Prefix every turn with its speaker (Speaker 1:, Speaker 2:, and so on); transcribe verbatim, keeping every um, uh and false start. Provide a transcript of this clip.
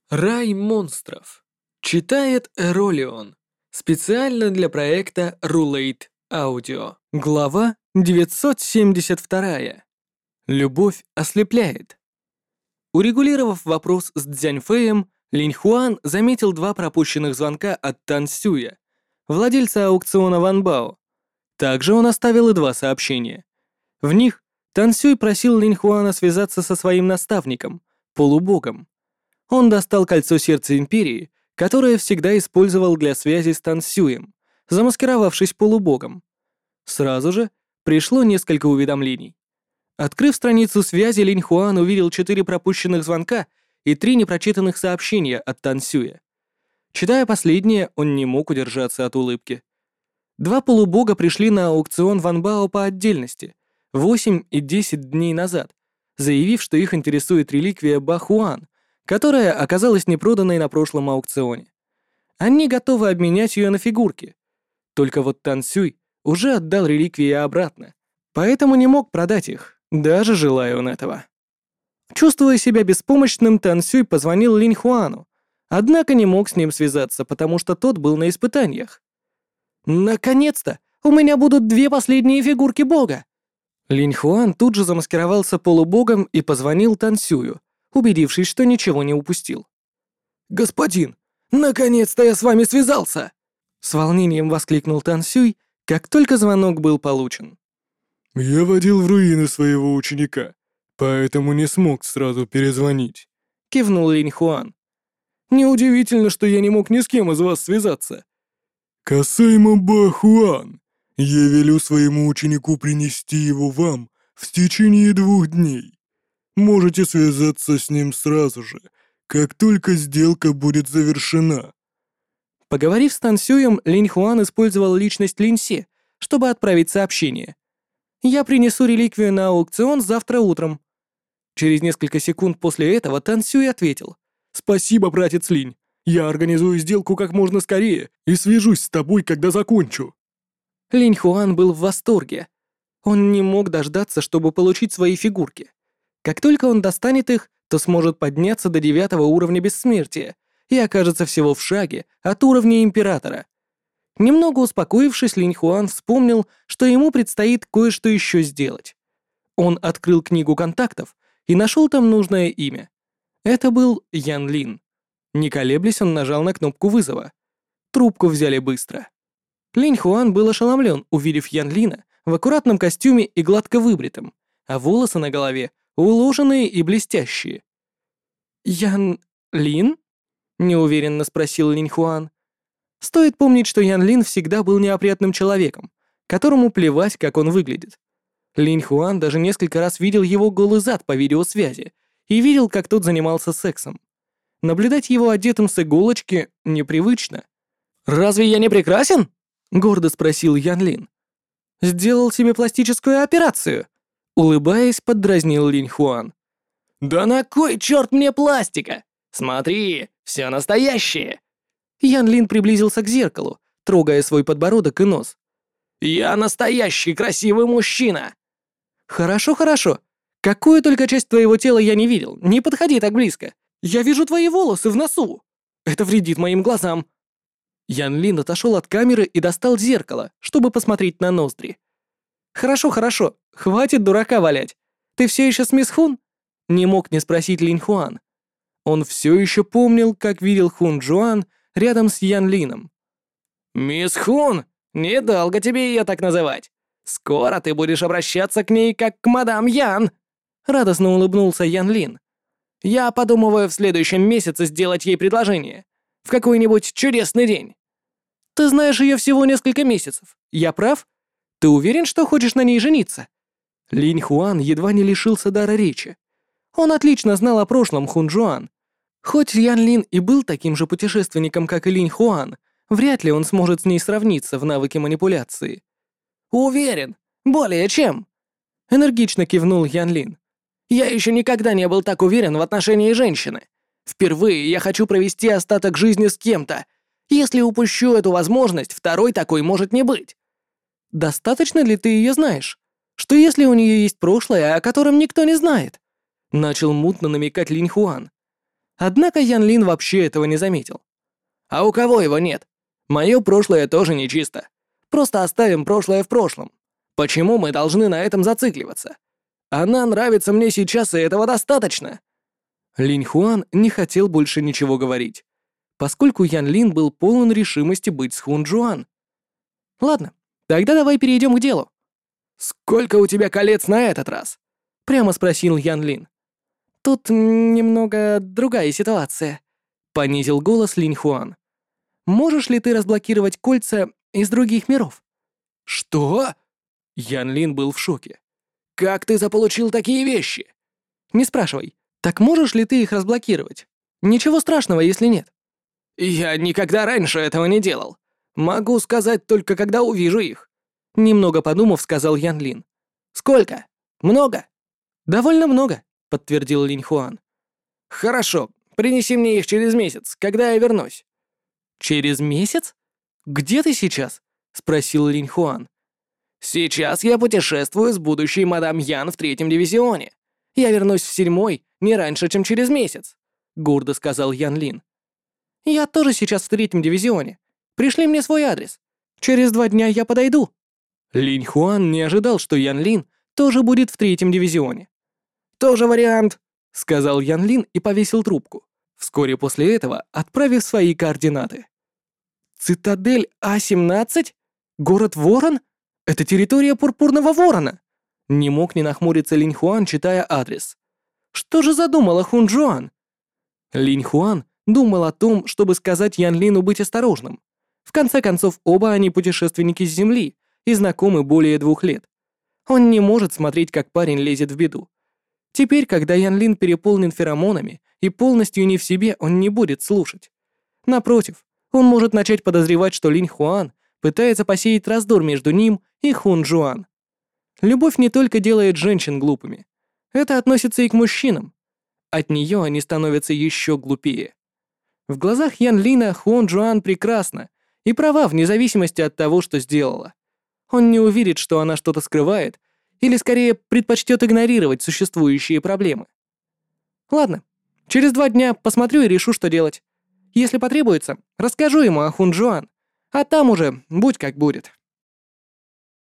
Speaker 1: Рай монстров. Читает Эролион. Специально для проекта Rulate Audio. Глава девятьсот семьдесят два. Любовь ослепляет. Урегулировав вопрос с Цзяньфэем, Линьхуан заметил два пропущенных звонка от Тан Сюя, владельца аукциона Ванбао. Также он оставил и два сообщения. В них Тан Сюй просил Линьхуана связаться со своим наставником, полубогом. Он достал кольцо сердца Империи, которое всегда использовал для связи с Тан Сюем, замаскировавшись полубогом. Сразу же пришло несколько уведомлений. Открыв страницу связи, Линьхуан увидел четыре пропущенных звонка и три непрочитанных сообщения от Тан Сюя. Читая последнее, он не мог удержаться от улыбки. Два полубога пришли на аукцион Ванбао по отдельности, восемь и десять дней назад, заявив, что их интересует реликвия Бахуан, которая оказалась непроданной на прошлом аукционе. Они готовы обменять ее на фигурки. Только вот Тан Сюй уже отдал реликвии обратно, поэтому не мог продать их, даже желая он этого. Чувствуя себя беспомощным, Тан Сюй позвонил Линьхуану, однако не мог с ним связаться, потому что тот был на испытаниях. «Наконец-то! У меня будут две последние фигурки бога!» Линьхуан тут же замаскировался полубогом и позвонил Тан Сюю, убедившись, что ничего не упустил. «Господин, наконец-то я с вами связался!» С волнением воскликнул Тан Сюй, как только звонок был получен.
Speaker 2: «Я водил в руины своего ученика, поэтому не смог сразу перезвонить»,
Speaker 1: — кивнул Линьхуан. «Неудивительно, что я не мог ни с кем из вас связаться».
Speaker 2: «Касаемо Бахуан, я велю своему ученику принести его вам в течение двух дней. Можете связаться с ним сразу же, как только сделка будет завершена».
Speaker 1: Поговорив с Тан Сюем, Линьхуан использовал личность Линьсе, чтобы отправить сообщение. «Я принесу реликвию на аукцион завтра утром». Через несколько секунд после этого Тан Сюй ответил. «Спасибо, братец Линь. Я организую сделку как можно скорее и свяжусь с тобой, когда закончу». Линьхуан был в восторге. Он не мог дождаться, чтобы получить свои фигурки. Как только он достанет их, то сможет подняться до девятого уровня бессмертия и окажется всего в шаге от уровня Императора. Немного успокоившись, Линьхуан вспомнил, что ему предстоит кое-что еще сделать. Он открыл книгу контактов и нашел там нужное имя. Это был Ян Лин. Не колеблясь, он нажал на кнопку вызова. Трубку взяли быстро. Линьхуан был ошеломлен, увидев Ян Лина в аккуратном костюме и гладко выбритом, а волосы на голове уложенные и блестящие. «Ян Лин?» — неуверенно спросил Линьхуан. Стоит помнить, что Ян Лин всегда был неопрятным человеком, которому плевать, как он выглядит. Линьхуан даже несколько раз видел его голый зад по видеосвязи и видел, как тот занимался сексом. Наблюдать его одетым с иголочки непривычно. «Разве я не прекрасен?» — гордо спросил Ян Лин. «Сделал себе пластическую операцию», — улыбаясь, поддразнил Линьхуан. «Да на кой черт мне пластика? Смотри, все настоящее!» Ян Лин приблизился к зеркалу, трогая свой подбородок и нос. «Я настоящий красивый мужчина!» «Хорошо, хорошо. Какую только часть твоего тела я не видел, не подходи так близко. Я вижу твои волосы в носу. Это вредит моим глазам». Ян Лин отошел от камеры и достал зеркало, чтобы посмотреть на ноздри. «Хорошо, хорошо, хватит дурака валять. Ты все еще с мисс Хун?» Не мог не спросить Линьхуан. Он все еще помнил, как видел Хун Джуан рядом с Ян Лином. «Мисс Хун, недолго тебе ее так называть. Скоро ты будешь обращаться к ней как к мадам Ян!» Радостно улыбнулся Ян Лин. «Я подумываю в следующем месяце сделать ей предложение. В какой-нибудь чудесный день. Ты знаешь ее всего несколько месяцев. Я прав? Ты уверен, что хочешь на ней жениться?» Линьхуан едва не лишился дара речи. Он отлично знал о прошлом Хун Джуан. Хоть Ян Лин и был таким же путешественником, как и Линьхуан, вряд ли он сможет с ней сравниться в навыке манипуляции. «Уверен, более чем!» Энергично кивнул Ян Лин. «Я еще никогда не был так уверен в отношении женщины. Впервые я хочу провести остаток жизни с кем-то. Если упущу эту возможность, второй такой может не быть». «Достаточно ли ты ее знаешь? Что если у нее есть прошлое, о котором никто не знает?» Начал мутно намекать Линьхуан. Однако Ян Лин вообще этого не заметил. «А у кого его нет? Мое прошлое тоже нечисто. Просто оставим прошлое в прошлом. Почему мы должны на этом зацикливаться? Она нравится мне сейчас, и этого достаточно». Линь Хуан не хотел больше ничего говорить, поскольку Ян Лин был полон решимости быть с Хун Джуан. «Ладно, тогда давай перейдем к делу». «Сколько у тебя колец на этот раз?» — прямо спросил Ян Лин. «Тут немного другая ситуация», — понизил голос Линь Хуан. «Можешь ли ты разблокировать кольца из других миров?» «Что?» Ян Лин был в шоке. «Как ты заполучил такие вещи?» «Не спрашивай. Так можешь ли ты их разблокировать? Ничего страшного, если нет». «Я никогда раньше этого не делал. Могу сказать только, когда увижу их», — немного подумав, сказал Ян Лин. «Сколько? Много?» «Довольно много», — подтвердил Линь Хуан. «Хорошо, принеси мне их через месяц, когда я вернусь». «Через месяц? Где ты сейчас?» — спросил Линь Хуан. «Сейчас я путешествую с будущей мадам Ян в третьем дивизионе. Я вернусь в седьмой не раньше, чем через месяц», — гордо сказал Ян Лин. «Я тоже сейчас в третьем дивизионе. Пришли мне свой адрес. Через два дня я подойду». Линь Хуан не ожидал, что Ян Лин тоже будет в третьем дивизионе. «Тоже вариант», — сказал Ян Лин и повесил трубку, вскоре после этого отправив свои координаты. «Цитадель А семнадцать? Город Ворон? Это территория Пурпурного Ворона!» Не мог не нахмуриться Линь Хуан, читая адрес. «Что же задумала Хун Джуан?» Линь Хуан думал о том, чтобы сказать Ян Лину быть осторожным. В конце концов, оба они путешественники с Земли и знакомы более двух лет. Он не может смотреть, как парень лезет в беду. Теперь, когда Ян Лин переполнен феромонами и полностью не в себе, он не будет слушать. Напротив, он может начать подозревать, что Линь Хуан пытается посеять раздор между ним и Хун Джуан. Любовь не только делает женщин глупыми. Это относится и к мужчинам. От нее они становятся еще глупее. В глазах Ян Лина Хун Джуан прекрасна и права вне зависимости от того, что сделала. Он не уверит, что она что-то скрывает, или скорее предпочтет игнорировать существующие проблемы. Ладно, через два дня посмотрю и решу, что делать. Если потребуется, расскажу ему о Хун Джуан, а там уже будь как будет.